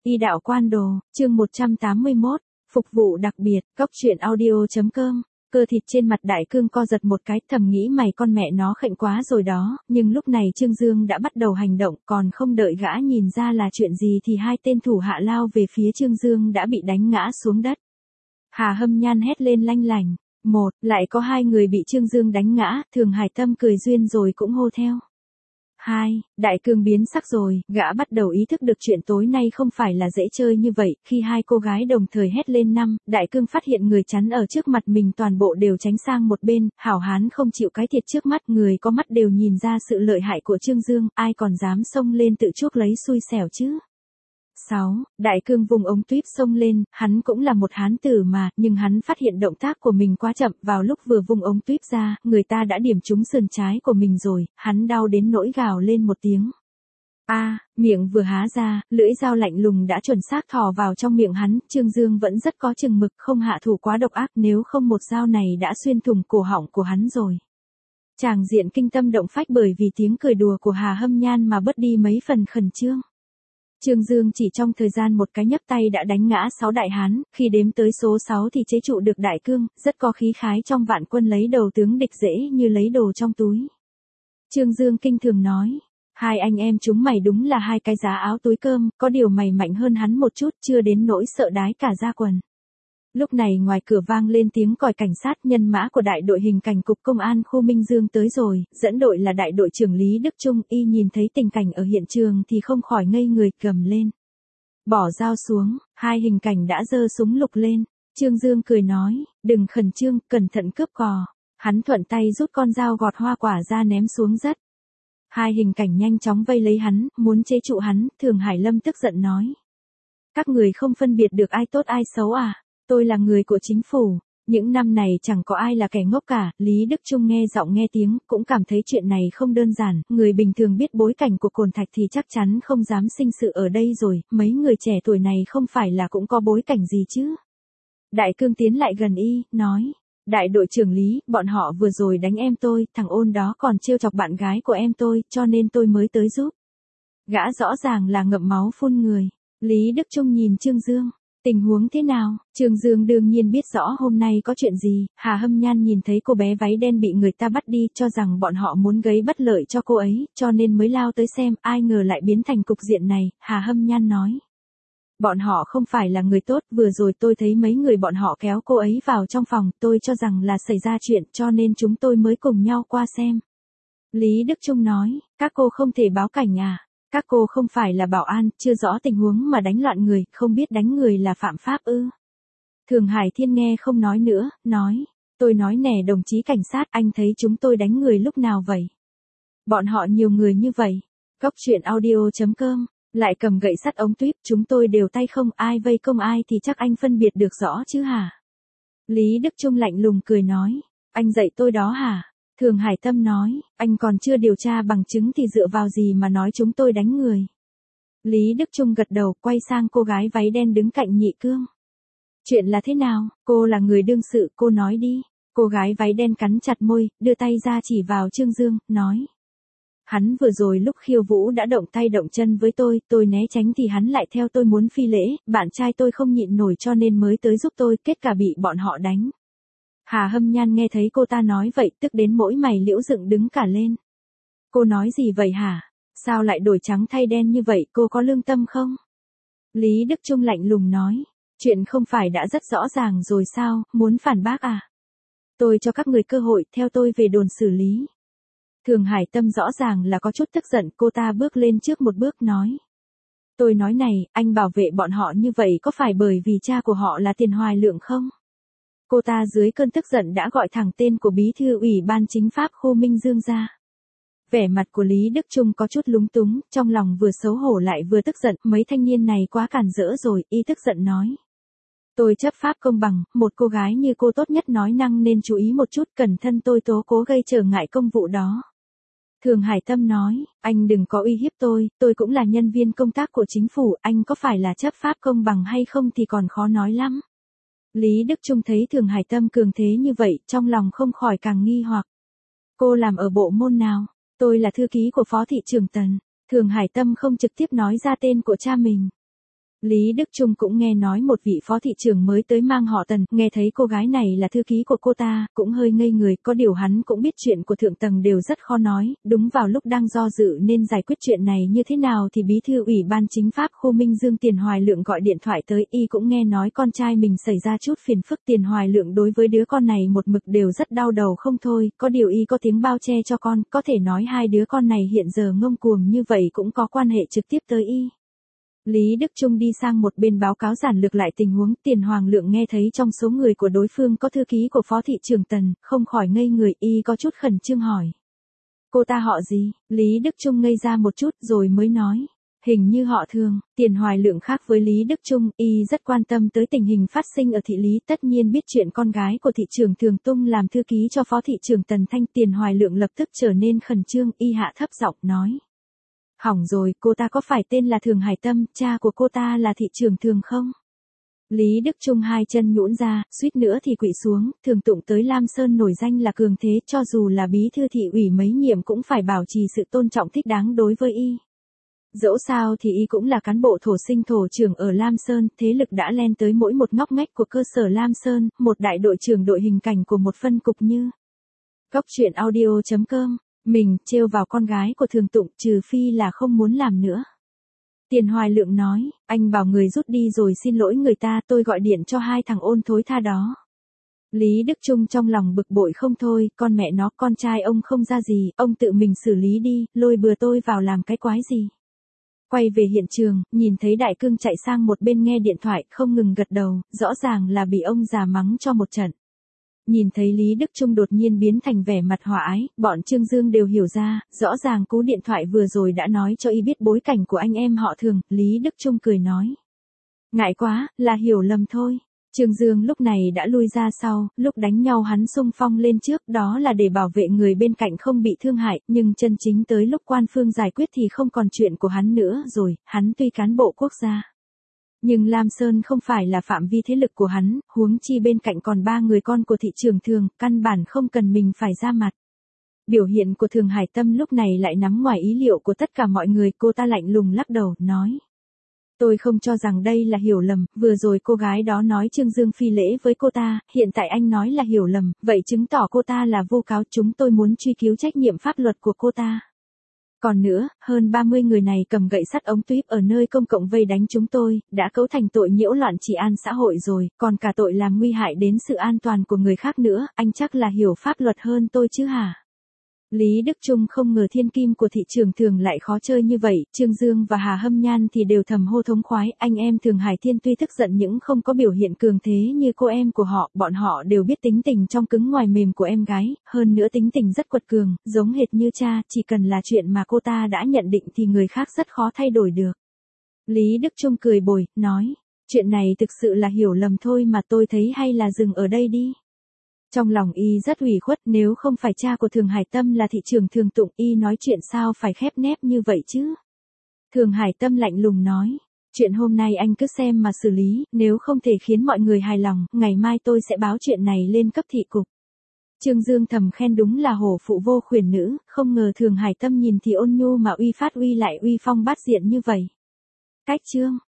Y đạo quan đồ, chương 181, phục vụ đặc biệt, góc truyện audio.com. Cơ thịt trên mặt Đại Cương co giật một cái, thầm nghĩ mày con mẹ nó khệnh quá rồi đó, nhưng lúc này Trương Dương đã bắt đầu hành động, còn không đợi gã nhìn ra là chuyện gì thì hai tên thủ hạ lao về phía Trương Dương đã bị đánh ngã xuống đất. Hà Hâm Nhan hét lên lanh lành, lại có hai người bị Trương Dương đánh ngã, Thường Hải Tâm cười duyên rồi cũng hô theo. Đại Cương biến sắc rồi, gã bắt đầu ý thức được chuyện tối nay không phải là dễ chơi như vậy, khi hai cô gái đồng thời hét lên Đại Cương phát hiện người chắn ở trước mặt mình toàn bộ đều tránh sang một bên, hảo hán không chịu cái thiệt trước mắt, người có mắt đều nhìn ra sự lợi hại của Trương Dương, ai còn dám xông lên tự chuốc lấy xui xẻo chứ. Đại Cương vùng ống tuýp xông lên, hắn cũng là một hán tử mà, nhưng hắn phát hiện động tác của mình quá chậm, vào lúc vừa vùng ống tuýp ra, người ta đã điểm trúng sườn trái của mình rồi, hắn đau đến nỗi gào lên một tiếng. Miệng vừa há ra, lưỡi dao lạnh lùng đã chuẩn xác thò vào trong miệng hắn, Trương Dương vẫn rất có chừng mực, không hạ thủ quá độc ác, nếu không một dao này đã xuyên thủng cổ họng của hắn rồi. Tràng diện kinh tâm động phách bởi vì tiếng cười đùa của Hà Hâm Nhan mà bớt đi mấy phần khẩn trương. Trương Dương chỉ trong thời gian một cái nhấc tay đã đánh ngã 6 đại hán, khi đếm tới số 6 thì chế trụ được Đại Cương, rất có khí khái trong vạn quân lấy đầu tướng địch dễ như lấy đồ trong túi. Trương Dương kinh thường nói, hai anh em chúng mày đúng là hai cái giá áo túi cơm, có điều mày mạnh hơn hắn một chút, chưa đến nỗi sợ đái cả da quần. Lúc này ngoài cửa vang lên tiếng còi cảnh sát, nhân mã của đại đội hình cảnh cục công an khu Minh Dương tới rồi, dẫn đội là đại đội trưởng Lý Đức Trung, y nhìn thấy tình cảnh ở hiện trường thì không khỏi ngây người, gầm lên. Bỏ dao xuống, hai hình cảnh đã giơ súng lục lên, Trương Dương cười nói, đừng khẩn trương, cẩn thận cướp cò. Hắn thuận tay rút con dao gọt hoa quả ra ném xuống đất. Hai hình cảnh nhanh chóng vây lấy hắn, muốn chế trụ hắn, Thường Hải Lâm tức giận nói. Các người không phân biệt được ai tốt ai xấu à? Tôi là người của chính phủ, những năm này chẳng có ai là kẻ ngốc cả, Lý Đức Trung nghe giọng nghe tiếng, cũng cảm thấy chuyện này không đơn giản, người bình thường biết bối cảnh của Cồn Thạch thì chắc chắn không dám sinh sự ở đây rồi, mấy người trẻ tuổi này không phải là cũng có bối cảnh gì chứ. Đại Cương tiến lại gần y, nói, đại đội trưởng Lý, bọn họ vừa rồi đánh em tôi, thằng ôn đó còn trêu chọc bạn gái của em tôi, cho nên tôi mới tới giúp. Gã rõ ràng là ngậm máu phun người, Lý Đức Trung nhìn Trương Dương. Tình huống thế nào? Trương Dương đương nhiên biết rõ hôm nay có chuyện gì, Hà Hâm Nhan nhìn thấy cô bé váy đen bị người ta bắt đi, cho rằng bọn họ muốn gây bất lợi cho cô ấy, cho nên mới lao tới xem, ai ngờ lại biến thành cục diện này, Hà Hâm Nhan nói. Bọn họ không phải là người tốt, vừa rồi tôi thấy mấy người bọn họ kéo cô ấy vào trong phòng, tôi cho rằng là xảy ra chuyện, cho nên chúng tôi mới cùng nhau qua xem. Lý Đức Trung nói, các cô không thể báo cảnh à? Các cô không phải là bảo an, chưa rõ tình huống mà đánh loạn người, không biết đánh người là phạm pháp ư? Thường Hải Thiên nghe không nói nữa, nói, tôi nói nè đồng chí cảnh sát, anh thấy chúng tôi đánh người lúc nào vậy? Bọn họ nhiều người như vậy. Góc truyện audio.com, lại cầm gậy sắt ống tuyếp, chúng tôi đều tay không, ai vây công ai thì chắc anh phân biệt được rõ chứ hả? Lý Đức Trung lạnh lùng cười nói, anh dạy tôi đó hả? Thường Hải Tâm nói, anh còn chưa điều tra bằng chứng thì dựa vào gì mà nói chúng tôi đánh người. Lý Đức Trung gật đầu, quay sang cô gái váy đen đứng cạnh Nhị Cương. Chuyện là thế nào, cô là người đương sự, cô nói đi. Cô gái váy đen cắn chặt môi, đưa tay ra chỉ vào Trương Dương, nói. Hắn vừa rồi lúc khiêu vũ đã động tay động chân với tôi né tránh thì hắn lại theo tôi muốn phi lễ, bạn trai tôi không nhịn nổi cho nên mới tới giúp tôi, kết cả bị bọn họ đánh. Hà Hâm Nhan nghe thấy cô ta nói vậy, tức đến mỗi mày liễu dựng đứng cả lên. Cô nói gì vậy hả? Sao lại đổi trắng thay đen như vậy, cô có lương tâm không? Lý Đức Trung lạnh lùng nói, chuyện không phải đã rất rõ ràng rồi sao, muốn phản bác à? Tôi cho các người cơ hội, theo tôi về đồn xử lý. Thường Hải Tâm rõ ràng là có chút tức giận, cô ta bước lên trước một bước nói. Tôi nói này, anh bảo vệ bọn họ như vậy có phải bởi vì cha của họ là Tiền Hoài Lượng không? Cô ta dưới cơn tức giận đã gọi thẳng tên của bí thư ủy ban chính pháp khu Minh Dương ra. Vẻ mặt của Lý Đức Trung có chút lúng túng, trong lòng vừa xấu hổ lại vừa tức giận, mấy thanh niên này quá cản rỡ rồi, y tức giận nói. Tôi chấp pháp công bằng, một cô gái như cô tốt nhất nói năng nên chú ý một chút, cẩn thân tôi tố cố gây trở ngại công vụ đó. Thường Hải Tâm nói, anh đừng có uy hiếp tôi cũng là nhân viên công tác của chính phủ, anh có phải là chấp pháp công bằng hay không thì còn khó nói lắm. Lý Đức Trung thấy Thường Hải Tâm cường thế như vậy, trong lòng không khỏi càng nghi hoặc. Cô làm ở bộ môn nào? Tôi là thư ký của Phó thị trưởng Tần. Thường Hải Tâm không trực tiếp nói ra tên của cha mình. Lý Đức Trung cũng nghe nói một vị phó thị trưởng mới tới mang họ Tần, nghe thấy cô gái này là thư ký của cô ta, cũng hơi ngây người, có điều hắn cũng biết chuyện của thượng tầng đều rất khó nói, đúng vào lúc đang do dự nên giải quyết chuyện này như thế nào thì bí thư ủy ban chính pháp khu Minh Dương Tiền Hoài Lượng gọi điện thoại tới, y cũng nghe nói con trai mình xảy ra chút phiền phức. Tiền Hoài Lượng đối với đứa con này một mực đều rất đau đầu không thôi, có điều y có tiếng bao che cho con, có thể nói hai đứa con này hiện giờ ngông cuồng như vậy cũng có quan hệ trực tiếp tới y. Lý Đức Trung đi sang một bên báo cáo giản lược lại tình huống. Tiền Hoàng Lượng nghe thấy trong số người của đối phương có thư ký của phó thị trưởng Tần, không khỏi ngây người, y có chút khẩn trương hỏi. Cô ta họ gì? Lý Đức Trung ngây ra một chút rồi mới nói. Hình như họ Thường. Tiền Hoài Lượng khác với Lý Đức Trung, y rất quan tâm tới tình hình phát sinh ở thị lý, tất nhiên biết chuyện con gái của thị trưởng Thường Tung làm thư ký cho phó thị trưởng Tần Thanh. Tiền Hoài Lượng lập tức trở nên khẩn trương, y hạ thấp giọng nói. Hỏng rồi, cô ta có phải tên là Thường Hải Tâm, cha của cô ta là thị trưởng Thường không? Lý Đức Trung hai chân nhũn ra, suýt nữa thì quỵ xuống. Thường Tụng tới Lam Sơn nổi danh là cường thế, cho dù là bí thư thị ủy mấy nhiệm cũng phải bảo trì sự tôn trọng thích đáng đối với y. Dẫu sao thì y cũng là cán bộ thổ sinh thổ trưởng ở Lam Sơn, thế lực đã len tới mỗi một ngóc ngách của cơ sở Lam Sơn, một đại đội trưởng đội hình cảnh của một phân cục như. Góc truyện audio.com. Mình trêu vào con gái của Thường Tụng, trừ phi là không muốn làm nữa. Tiền Hoài Lượng nói, anh bảo người rút đi rồi xin lỗi người ta, tôi gọi điện cho hai thằng ôn thối tha đó. Lý Đức Trung trong lòng bực bội không thôi, con mẹ nó, con trai ông không ra gì, ông tự mình xử lý đi, lôi bừa tôi vào làm cái quái gì. Quay về hiện trường, nhìn thấy Đại Cương chạy sang một bên nghe điện thoại, không ngừng gật đầu, rõ ràng là bị ông già mắng cho một trận. Nhìn thấy Lý Đức Trung đột nhiên biến thành vẻ mặt hòa ái, bọn Trương Dương đều hiểu ra, rõ ràng cú điện thoại vừa rồi đã nói cho y biết bối cảnh của anh em họ Thường. Lý Đức Trung cười nói. Ngại quá, là hiểu lầm thôi. Trương Dương lúc này đã lui ra sau, lúc đánh nhau hắn xung phong lên trước, đó là để bảo vệ người bên cạnh không bị thương hại, nhưng chân chính tới lúc quan phương giải quyết thì không còn chuyện của hắn nữa rồi, hắn tuy cán bộ quốc gia. Nhưng Lam Sơn không phải là phạm vi thế lực của hắn, huống chi bên cạnh còn 3 người con của thị trưởng Thường, căn bản không cần mình phải ra mặt. Biểu hiện của Thường Hải Tâm lúc này lại nằm ngoài ý liệu của tất cả mọi người, cô ta lạnh lùng lắc đầu, nói. Tôi không cho rằng đây là hiểu lầm, vừa rồi cô gái đó nói Trương Dương phi lễ với cô ta, hiện tại anh nói là hiểu lầm, vậy chứng tỏ cô ta là vô cáo, chúng tôi muốn truy cứu trách nhiệm pháp luật của cô ta. Còn nữa, hơn 30 người này cầm gậy sắt ống tuyếp ở nơi công cộng vây đánh chúng tôi, đã cấu thành tội nhiễu loạn trị an xã hội rồi, còn cả tội làm nguy hại đến sự an toàn của người khác nữa, anh chắc là hiểu pháp luật hơn tôi chứ hả? Lý Đức Trung không ngờ thiên kim của thị trường Thường lại khó chơi như vậy, Trương Dương và Hà Hâm Nhan thì đều thầm hô thống khoái, anh em Thường Hải Thiên tuy tức giận nhưng không có biểu hiện cường thế như cô em của họ, bọn họ đều biết tính tình trong cứng ngoài mềm của em gái, hơn nữa tính tình rất quật cường, giống hệt như cha, chỉ cần là chuyện mà cô ta đã nhận định thì người khác rất khó thay đổi được. Lý Đức Trung cười bồi, nói, chuyện này thực sự là hiểu lầm thôi mà tôi thấy hay là dừng ở đây đi. Trong lòng y rất ủy khuất, nếu không phải cha của Thường Hải Tâm là thị trưởng Thường Tụng, y nói chuyện sao phải khép nép như vậy chứ. Thường Hải Tâm lạnh lùng nói, chuyện hôm nay anh cứ xem mà xử lý, nếu không thể khiến mọi người hài lòng, ngày mai tôi sẽ báo chuyện này lên cấp thị cục. Trương Dương thầm khen đúng là hổ phụ vô khuyển nữ, không ngờ Thường Hải Tâm nhìn thì ôn nhu mà uy phát uy lại uy phong bát diện như vậy. Cách chương